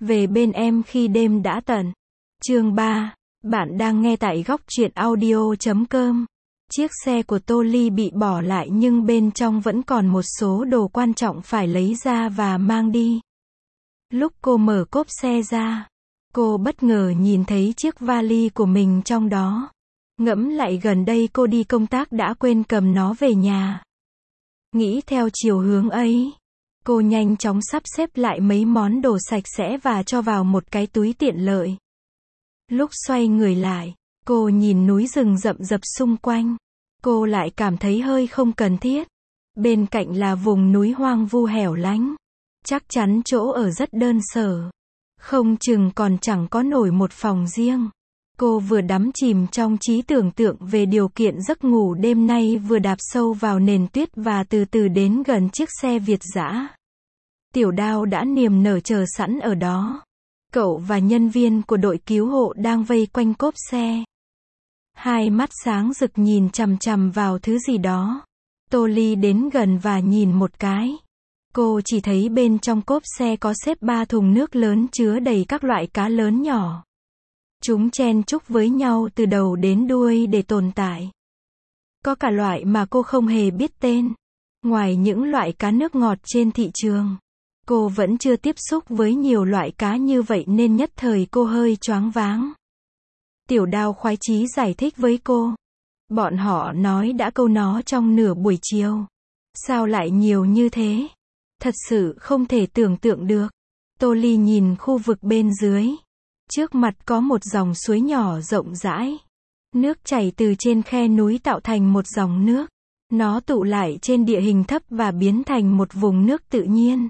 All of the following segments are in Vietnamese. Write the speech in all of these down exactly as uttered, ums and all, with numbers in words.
Về bên em khi đêm đã tận. Chương ba. Bạn đang nghe tại góc truyện audio chấm com. Chiếc xe của Tô Ly bị bỏ lại nhưng bên trong vẫn còn một số đồ quan trọng phải lấy ra và mang đi. Lúc cô mở cốp xe ra, cô bất ngờ nhìn thấy chiếc vali của mình trong đó. Ngẫm lại gần đây cô đi công tác đã quên cầm nó về nhà. Nghĩ theo chiều hướng ấy, cô nhanh chóng sắp xếp lại mấy món đồ sạch sẽ và cho vào một cái túi tiện lợi. Lúc xoay người lại, cô nhìn núi rừng rậm rập xung quanh. Cô lại cảm thấy hơi không cần thiết. Bên cạnh là vùng núi hoang vu hẻo lánh. Chắc chắn chỗ ở rất đơn sơ. Không chừng còn chẳng có nổi một phòng riêng. Cô vừa đắm chìm trong trí tưởng tượng về điều kiện giấc ngủ đêm nay vừa đạp sâu vào nền tuyết và từ từ đến gần chiếc xe Việt dã. Tiểu Đao đã niềm nở chờ sẵn ở đó. Cậu và nhân viên của đội cứu hộ đang vây quanh cốp xe. Hai mắt sáng rực nhìn chằm chằm vào thứ gì đó. Tô Ly đến gần và nhìn một cái. Cô chỉ thấy bên trong cốp xe có xếp ba thùng nước lớn chứa đầy các loại cá lớn nhỏ. Chúng chen chúc với nhau từ đầu đến đuôi để tồn tại. Có cả loại mà cô không hề biết tên. Ngoài những loại cá nước ngọt trên thị trường, cô vẫn chưa tiếp xúc với nhiều loại cá như vậy nên nhất thời cô hơi choáng váng. Tiểu Đao khoái chí giải thích với cô. Bọn họ nói đã câu nó trong nửa buổi chiều. Sao lại nhiều như thế? Thật sự không thể tưởng tượng được. Tô Ly nhìn khu vực bên dưới. Trước mặt có một dòng suối nhỏ rộng rãi. Nước chảy từ trên khe núi tạo thành một dòng nước. Nó tụ lại trên địa hình thấp và biến thành một vùng nước tự nhiên.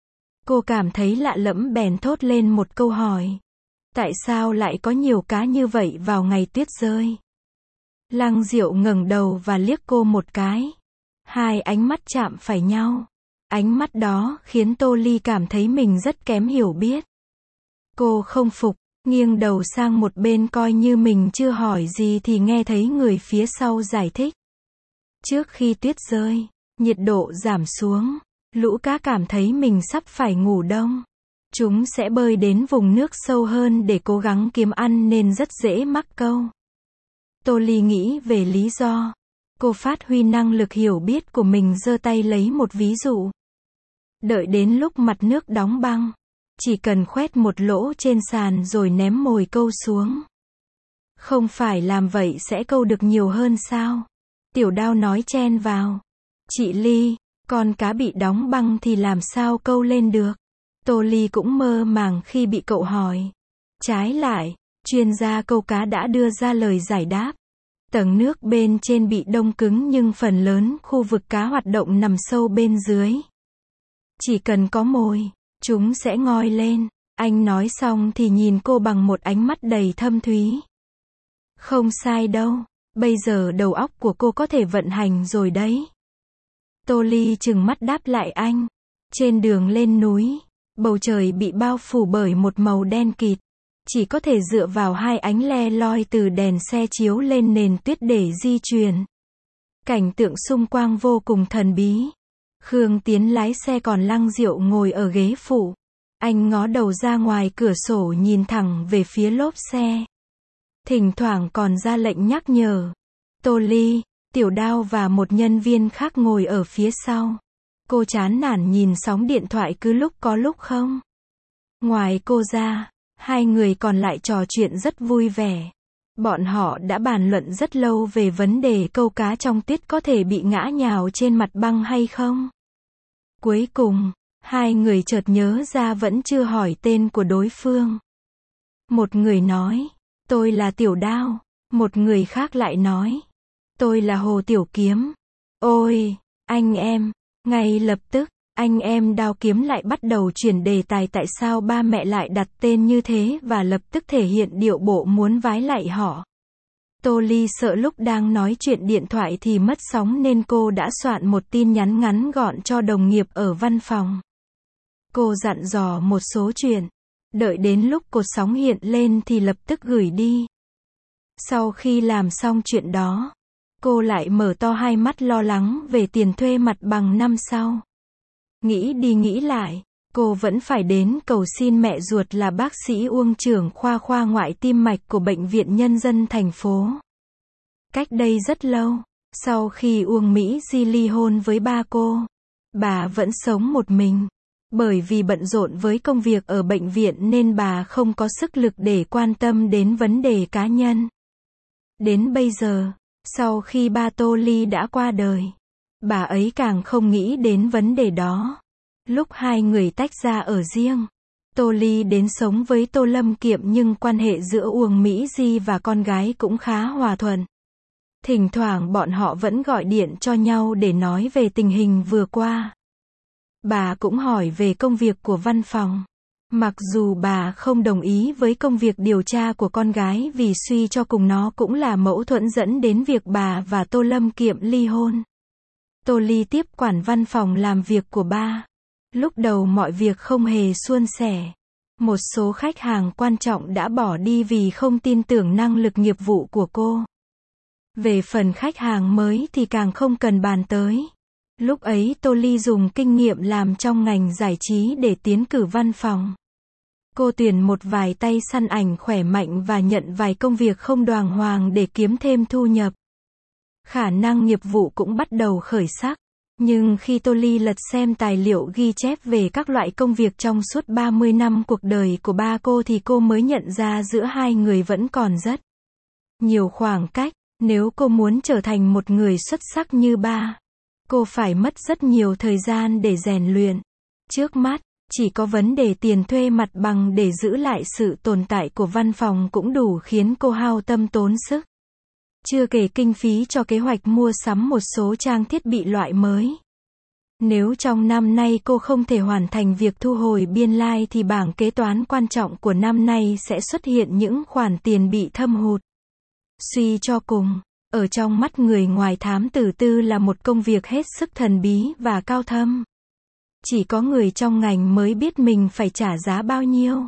Cô cảm thấy lạ lẫm bèn thốt lên một câu hỏi. Tại sao lại có nhiều cá như vậy vào ngày tuyết rơi? Lăng Diệu ngẩng đầu và liếc cô một cái. Hai ánh mắt chạm phải nhau. Ánh mắt đó khiến Tô Ly cảm thấy mình rất kém hiểu biết. Cô không phục, nghiêng đầu sang một bên coi như mình chưa hỏi gì thì nghe thấy người phía sau giải thích. Trước khi tuyết rơi, nhiệt độ giảm xuống, lũ cá cảm thấy mình sắp phải ngủ đông. Chúng sẽ bơi đến vùng nước sâu hơn để cố gắng kiếm ăn nên rất dễ mắc câu. Tô Ly nghĩ về lý do. Cô phát huy năng lực hiểu biết của mình giơ tay lấy một ví dụ. Đợi đến lúc mặt nước đóng băng, chỉ cần khoét một lỗ trên sàn rồi ném mồi câu xuống. Không phải làm vậy sẽ câu được nhiều hơn sao? Tiểu Đao nói chen vào. Chị Ly, con cá bị đóng băng thì làm sao câu lên được? Tô Ly cũng mơ màng khi bị cậu hỏi. Trái lại, chuyên gia câu cá đã đưa ra lời giải đáp. Tầng nước bên trên bị đông cứng nhưng phần lớn khu vực cá hoạt động nằm sâu bên dưới. Chỉ cần có mồi, chúng sẽ ngoi lên. Anh nói xong thì nhìn cô bằng một ánh mắt đầy thâm thúy. Không sai đâu, bây giờ đầu óc của cô có thể vận hành rồi đấy. Tô Ly trừng mắt đáp lại anh. Trên đường lên núi, bầu trời bị bao phủ bởi một màu đen kịt. Chỉ có thể dựa vào hai ánh le loi từ đèn xe chiếu lên nền tuyết để di chuyển. Cảnh tượng xung quanh vô cùng thần bí. Khương Tiến lái xe còn Lăng Diệu ngồi ở ghế phụ. Anh ngó đầu ra ngoài cửa sổ nhìn thẳng về phía lốp xe. Thỉnh thoảng còn ra lệnh nhắc nhở. Tô Ly, Tiểu Đao và một nhân viên khác ngồi ở phía sau. Cô chán nản nhìn sóng điện thoại cứ lúc có lúc không. Ngoài cô ra, hai người còn lại trò chuyện rất vui vẻ. Bọn họ đã bàn luận rất lâu về vấn đề câu cá trong tuyết có thể bị ngã nhào trên mặt băng hay không. Cuối cùng, hai người chợt nhớ ra vẫn chưa hỏi tên của đối phương. Một người nói, tôi là Tiểu Đao. Một người khác lại nói, tôi là Hồ Tiểu Kiếm. Ôi, anh em, ngay lập tức, anh em Đao Kiếm lại bắt đầu chuyển đề tài tại sao ba mẹ lại đặt tên như thế và lập tức thể hiện điệu bộ muốn vái lạy họ. Tô Ly sợ lúc đang nói chuyện điện thoại thì mất sóng nên cô đã soạn một tin nhắn ngắn gọn cho đồng nghiệp ở văn phòng. Cô dặn dò một số chuyện. Đợi đến lúc cột sóng hiện lên thì lập tức gửi đi. Sau khi làm xong chuyện đó, cô lại mở to hai mắt lo lắng về tiền thuê mặt bằng năm sau. Nghĩ đi nghĩ lại, cô vẫn phải đến cầu xin mẹ ruột là bác sĩ Uông trưởng khoa khoa ngoại tim mạch của Bệnh viện Nhân dân thành phố. Cách đây rất lâu, sau khi Uông Mỹ Di ly hôn với ba cô, bà vẫn sống một mình. Bởi vì bận rộn với công việc ở bệnh viện nên bà không có sức lực để quan tâm đến vấn đề cá nhân. Đến bây giờ, sau khi ba Tô Ly đã qua đời, bà ấy càng không nghĩ đến vấn đề đó. Lúc hai người tách ra ở riêng, Tô Ly đến sống với Tô Lâm Kiệm nhưng quan hệ giữa Uông Mỹ Di và con gái cũng khá hòa thuận. Thỉnh thoảng bọn họ vẫn gọi điện cho nhau để nói về tình hình vừa qua. Bà cũng hỏi về công việc của văn phòng. Mặc dù bà không đồng ý với công việc điều tra của con gái vì suy cho cùng nó cũng là mâu thuẫn dẫn đến việc bà và Tô Lâm Kiệm ly hôn. Tô Ly tiếp quản văn phòng làm việc của ba. Lúc đầu mọi việc không hề suôn sẻ. Một số khách hàng quan trọng đã bỏ đi vì không tin tưởng năng lực nghiệp vụ của cô. Về phần khách hàng mới thì càng không cần bàn tới. Lúc ấy Tô Ly dùng kinh nghiệm làm trong ngành giải trí để tiến cử văn phòng. Cô tuyển một vài tay săn ảnh khỏe mạnh và nhận vài công việc không đàng hoàng để kiếm thêm thu nhập. Khả năng nghiệp vụ cũng bắt đầu khởi sắc. Nhưng khi Tô Ly lật xem tài liệu ghi chép về các loại công việc trong suốt ba mươi năm cuộc đời của ba cô thì cô mới nhận ra giữa hai người vẫn còn rất nhiều khoảng cách. Nếu cô muốn trở thành một người xuất sắc như ba, cô phải mất rất nhiều thời gian để rèn luyện. Trước mắt, chỉ có vấn đề tiền thuê mặt bằng để giữ lại sự tồn tại của văn phòng cũng đủ khiến cô hao tâm tốn sức. Chưa kể kinh phí cho kế hoạch mua sắm một số trang thiết bị loại mới. Nếu trong năm nay cô không thể hoàn thành việc thu hồi biên lai thì bảng kế toán quan trọng của năm nay sẽ xuất hiện những khoản tiền bị thâm hụt. Suy cho cùng, ở trong mắt người ngoài thám tử tư là một công việc hết sức thần bí và cao thâm. Chỉ có người trong ngành mới biết mình phải trả giá bao nhiêu.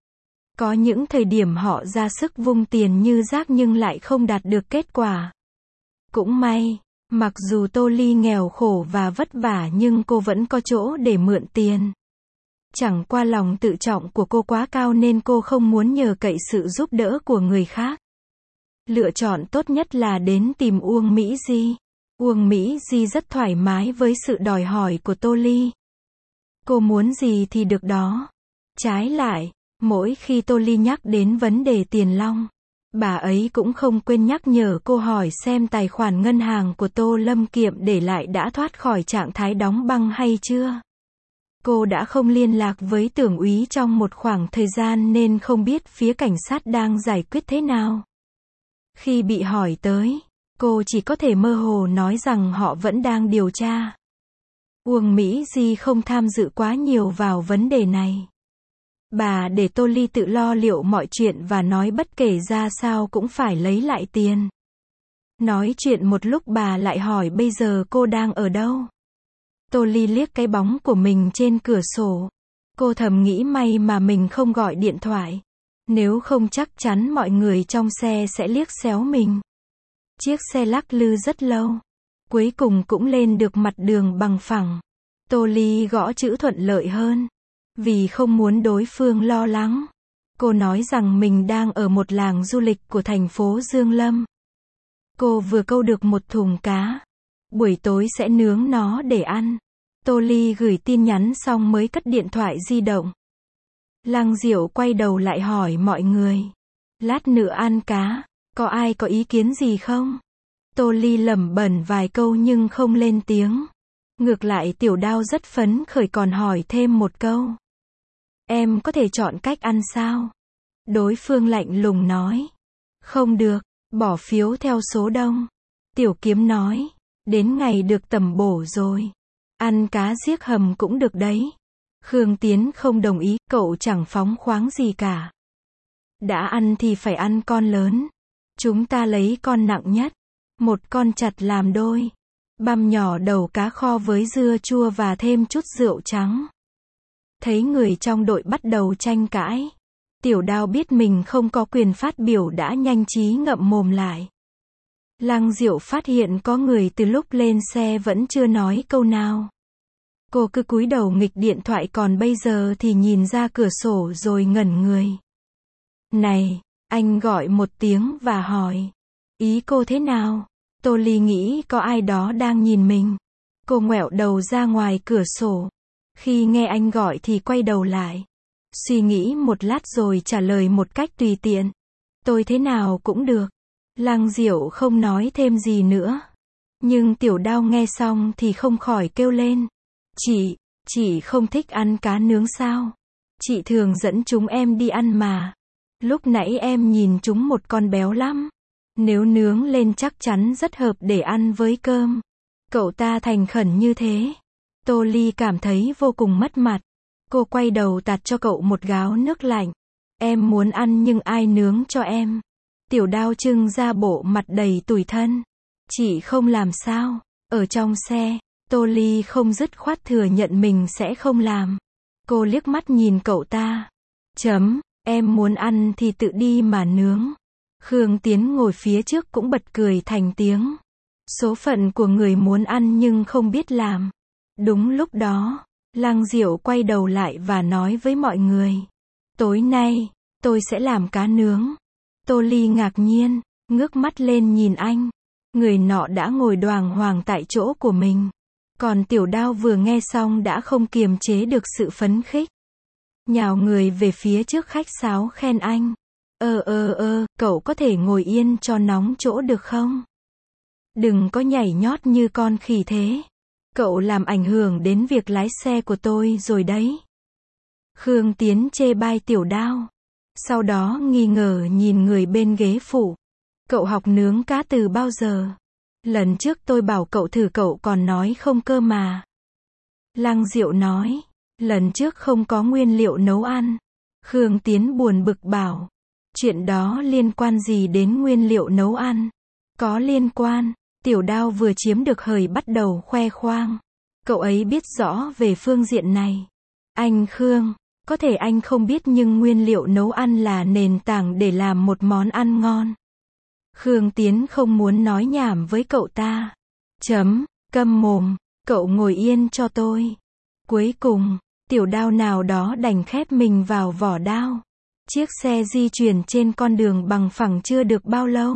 Có những thời điểm họ ra sức vung tiền như rác nhưng lại không đạt được kết quả. Cũng may, mặc dù Tô Ly nghèo khổ và vất vả nhưng cô vẫn có chỗ để mượn tiền. Chẳng qua lòng tự trọng của cô quá cao nên cô không muốn nhờ cậy sự giúp đỡ của người khác. Lựa chọn tốt nhất là đến tìm Uông Mỹ Di. Uông Mỹ Di rất thoải mái với sự đòi hỏi của Tô Ly. Cô muốn gì thì được đó. Trái lại, mỗi khi Tô Ly nhắc đến vấn đề tiền long, bà ấy cũng không quên nhắc nhở cô hỏi xem tài khoản ngân hàng của Tô Lâm Kiệm để lại đã thoát khỏi trạng thái đóng băng hay chưa. Cô đã không liên lạc với tưởng úy trong một khoảng thời gian nên không biết phía cảnh sát đang giải quyết thế nào. Khi bị hỏi tới, cô chỉ có thể mơ hồ nói rằng họ vẫn đang điều tra. Uông Mỹ Di không tham dự quá nhiều vào vấn đề này. Bà để Tô Ly tự lo liệu mọi chuyện và nói bất kể ra sao cũng phải lấy lại tiền. Nói chuyện một lúc bà lại hỏi bây giờ cô đang ở đâu. Tô Ly liếc cái bóng của mình trên cửa sổ. Cô thầm nghĩ may mà mình không gọi điện thoại. Nếu không chắc chắn mọi người trong xe sẽ liếc xéo mình. Chiếc xe lắc lư rất lâu. Cuối cùng cũng lên được mặt đường bằng phẳng. Tô Ly gõ chữ thuận lợi hơn. Vì không muốn đối phương lo lắng. Cô nói rằng mình đang ở một làng du lịch của thành phố Dương Lâm. Cô vừa câu được một thùng cá. Buổi tối sẽ nướng nó để ăn. Tô Ly gửi tin nhắn xong mới cất điện thoại di động. Lăng Diệu quay đầu lại hỏi mọi người. Lát nữa ăn cá, có ai có ý kiến gì không? Tô Ly lẩm bẩm vài câu nhưng không lên tiếng. Ngược lại Tiểu Đao rất phấn khởi còn hỏi thêm một câu. Em có thể chọn cách ăn sao? Đối phương lạnh lùng nói. Không được, bỏ phiếu theo số đông. Tiểu Kiếm nói. Đến ngày được tẩm bổ rồi. Ăn cá giếc hầm cũng được đấy. Khương Tiến không đồng ý, cậu chẳng phóng khoáng gì cả. Đã ăn thì phải ăn con lớn. Chúng ta lấy con nặng nhất. Một con chặt làm đôi. Băm nhỏ đầu cá kho với dưa chua và thêm chút rượu trắng. Thấy người trong đội bắt đầu tranh cãi. Tiểu Đao biết mình không có quyền phát biểu đã nhanh trí ngậm mồm lại. Lăng Diệu phát hiện có người từ lúc lên xe vẫn chưa nói câu nào. Cô cứ cúi đầu nghịch điện thoại còn bây giờ thì nhìn ra cửa sổ rồi ngẩn người. Này, anh gọi một tiếng và hỏi. Ý cô thế nào? Tô Ly nghĩ có ai đó đang nhìn mình. Cô ngoẹo đầu ra ngoài cửa sổ. Khi nghe anh gọi thì quay đầu lại. Suy nghĩ một lát rồi trả lời một cách tùy tiện. Tôi thế nào cũng được. Lăng Diệu không nói thêm gì nữa. Nhưng Tiểu Đao nghe xong thì không khỏi kêu lên. Chị, chị không thích ăn cá nướng sao? Chị thường dẫn chúng em đi ăn mà. Lúc nãy em nhìn chúng một con béo lắm. Nếu nướng lên chắc chắn rất hợp để ăn với cơm. Cậu ta thành khẩn như thế. Tô Ly cảm thấy vô cùng mất mặt. Cô quay đầu tạt cho cậu một gáo nước lạnh. Em muốn ăn nhưng ai nướng cho em? Tiểu Đao trưng ra bộ mặt đầy tủi thân. Chị không làm sao? Ở trong xe, Tô Ly không dứt khoát thừa nhận mình sẽ không làm. Cô liếc mắt nhìn cậu ta. Chấm, em muốn ăn thì tự đi mà nướng. Khương Tiến ngồi phía trước cũng bật cười thành tiếng. Số phận của người muốn ăn nhưng không biết làm. Đúng lúc đó, Lăng Diệu quay đầu lại và nói với mọi người. Tối nay, tôi sẽ làm cá nướng. Tô Ly ngạc nhiên, ngước mắt lên nhìn anh. Người nọ đã ngồi đoàng hoàng tại chỗ của mình. Còn Tiểu Đao vừa nghe xong đã không kiềm chế được sự phấn khích. Nhào người về phía trước khách sáo khen anh. Ơ ơ ơ, cậu có thể ngồi yên cho nóng chỗ được không? Đừng có nhảy nhót như con khỉ thế. Cậu làm ảnh hưởng đến việc lái xe của tôi rồi đấy. Khương Tiến chê bai Tiểu Đao. Sau đó nghi ngờ nhìn người bên ghế phụ. Cậu học nướng cá từ bao giờ? Lần trước tôi bảo cậu thử cậu còn nói không cơ mà. Lăng Diệu nói. Lần trước không có nguyên liệu nấu ăn. Khương Tiến buồn bực bảo. Chuyện đó liên quan gì đến nguyên liệu nấu ăn? Có liên quan. Tiểu Đao vừa chiếm được hời bắt đầu khoe khoang. Cậu ấy biết rõ về phương diện này. Anh Khương, có thể anh không biết nhưng nguyên liệu nấu ăn là nền tảng để làm một món ăn ngon. Khương Tiến không muốn nói nhảm với cậu ta. Chấm, câm mồm, cậu ngồi yên cho tôi. Cuối cùng, Tiểu Đao nào đó đành khép mình vào vỏ đao. Chiếc xe di chuyển trên con đường bằng phẳng chưa được bao lâu.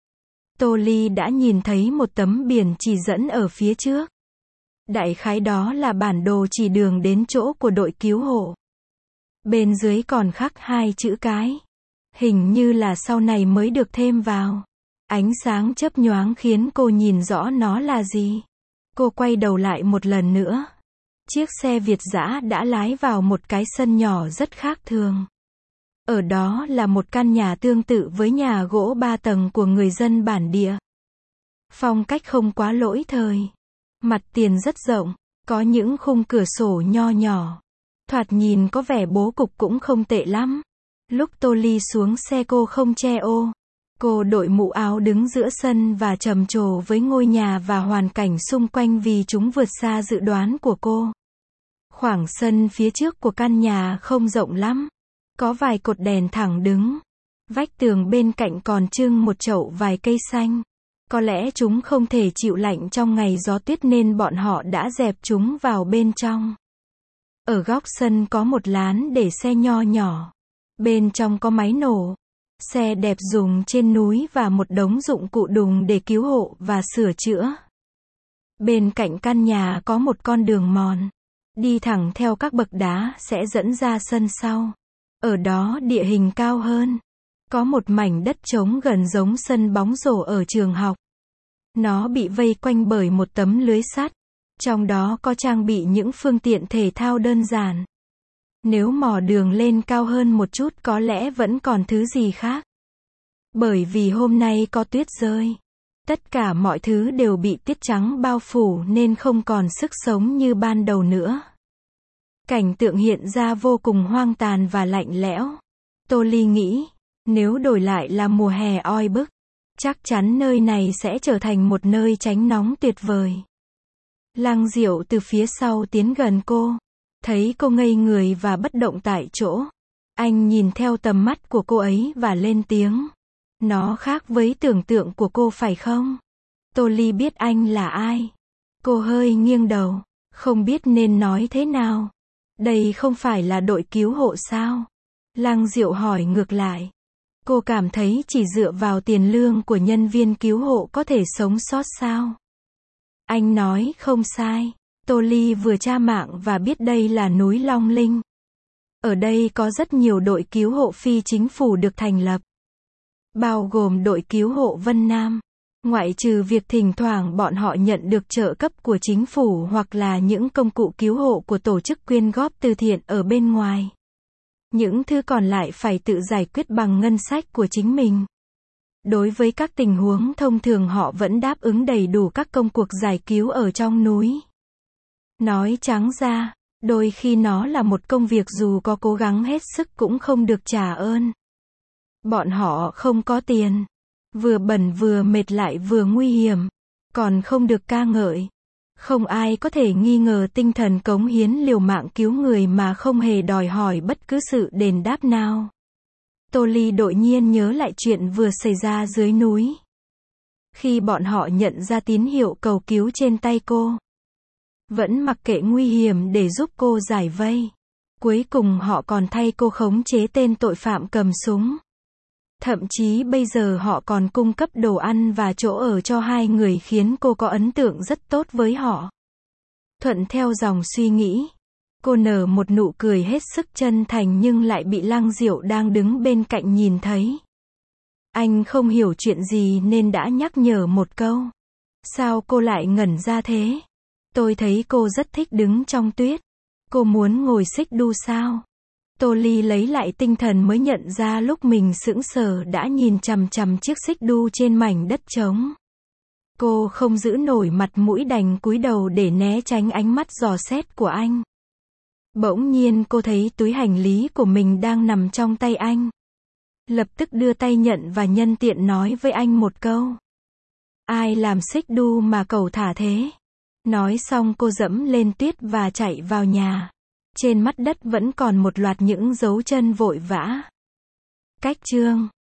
Tô Ly đã nhìn thấy một tấm biển chỉ dẫn ở phía trước. Đại khái đó là bản đồ chỉ đường đến chỗ của đội cứu hộ. Bên dưới còn khắc hai chữ cái. Hình như là sau này mới được thêm vào. Ánh sáng chớp nhoáng khiến cô nhìn rõ nó là gì. Cô quay đầu lại một lần nữa. Chiếc xe Việt dã đã lái vào một cái sân nhỏ rất khác thường. Ở đó là một căn nhà tương tự với nhà gỗ ba tầng của người dân bản địa. Phong cách không quá lỗi thời. Mặt tiền rất rộng, có những khung cửa sổ nho nhỏ. Thoạt nhìn có vẻ bố cục cũng không tệ lắm. Lúc Tô Ly xuống xe cô không che ô. Cô đội mũ áo đứng giữa sân và trầm trồ với ngôi nhà và hoàn cảnh xung quanh vì chúng vượt xa dự đoán của cô. Khoảng sân phía trước của căn nhà không rộng lắm. Có vài cột đèn thẳng đứng. Vách tường bên cạnh còn trưng một chậu vài cây xanh. Có lẽ chúng không thể chịu lạnh trong ngày gió tuyết nên bọn họ đã dẹp chúng vào bên trong. Ở góc sân có một lán để xe nho nhỏ. Bên trong có máy nổ. Xe đẹp dùng trên núi và một đống dụng cụ đùng để cứu hộ và sửa chữa. Bên cạnh căn nhà có một con đường mòn. Đi thẳng theo các bậc đá sẽ dẫn ra sân sau. Ở đó địa hình cao hơn. Có một mảnh đất trống gần giống sân bóng rổ ở trường học. Nó bị vây quanh bởi một tấm lưới sắt. Trong đó có trang bị những phương tiện thể thao đơn giản. Nếu mò đường lên cao hơn một chút có lẽ vẫn còn thứ gì khác. Bởi vì hôm nay có tuyết rơi. Tất cả mọi thứ đều bị tiết trắng bao phủ nên không còn sức sống như ban đầu nữa. Cảnh tượng hiện ra vô cùng hoang tàn và lạnh lẽo. Tô Ly nghĩ, nếu đổi lại là mùa hè oi bức, chắc chắn nơi này sẽ trở thành một nơi tránh nóng tuyệt vời. Lăng Diệu từ phía sau tiến gần cô. Thấy cô ngây người và bất động tại chỗ. Anh nhìn theo tầm mắt của cô ấy và lên tiếng. Nó khác với tưởng tượng của cô phải không? Tô Ly biết anh là ai. Cô hơi nghiêng đầu. Không biết nên nói thế nào. Đây không phải là đội cứu hộ sao? Lăng Diệu hỏi ngược lại. Cô cảm thấy chỉ dựa vào tiền lương của nhân viên cứu hộ có thể sống sót sao? Anh nói không sai. Tô Ly vừa tra mạng và biết đây là núi Long Linh. Ở đây có rất nhiều đội cứu hộ phi chính phủ được thành lập. Bao gồm đội cứu hộ Vân Nam. Ngoại trừ việc thỉnh thoảng bọn họ nhận được trợ cấp của chính phủ hoặc là những công cụ cứu hộ của tổ chức quyên góp từ thiện ở bên ngoài. Những thứ còn lại phải tự giải quyết bằng ngân sách của chính mình. Đối với các tình huống thông thường họ vẫn đáp ứng đầy đủ các công cuộc giải cứu ở trong núi. Nói trắng ra, đôi khi nó là một công việc dù có cố gắng hết sức cũng không được trả ơn. Bọn họ không có tiền. Vừa bẩn vừa mệt lại vừa nguy hiểm. Còn không được ca ngợi. Không ai có thể nghi ngờ tinh thần cống hiến liều mạng cứu người mà không hề đòi hỏi bất cứ sự đền đáp nào. Tô Ly đột nhiên nhớ lại chuyện vừa xảy ra dưới núi. Khi bọn họ nhận ra tín hiệu cầu cứu trên tay cô. Vẫn mặc kệ nguy hiểm để giúp cô giải vây. Cuối cùng họ còn thay cô khống chế tên tội phạm cầm súng. Thậm chí bây giờ họ còn cung cấp đồ ăn và chỗ ở cho hai người khiến cô có ấn tượng rất tốt với họ. Thuận theo dòng suy nghĩ. Cô nở một nụ cười hết sức chân thành nhưng lại bị Lăng Diệu đang đứng bên cạnh nhìn thấy. Anh không hiểu chuyện gì nên đã nhắc nhở một câu. Sao cô lại ngẩn ra thế? Tôi thấy cô rất thích đứng trong tuyết. Cô muốn ngồi xích đu sao? Tô Ly lấy lại tinh thần mới nhận ra lúc mình sững sờ đã nhìn chằm chằm chiếc xích đu trên mảnh đất trống. Cô không giữ nổi mặt mũi đành cúi đầu để né tránh ánh mắt dò xét của anh. Bỗng nhiên cô thấy túi hành lý của mình đang nằm trong tay anh. Lập tức đưa tay nhận và nhân tiện nói với anh một câu. Ai làm xích đu mà cẩu thả thế? Nói xong cô dẫm lên tuyết và chạy vào nhà. Trên mặt đất vẫn còn một loạt những dấu chân vội vã. Cách chương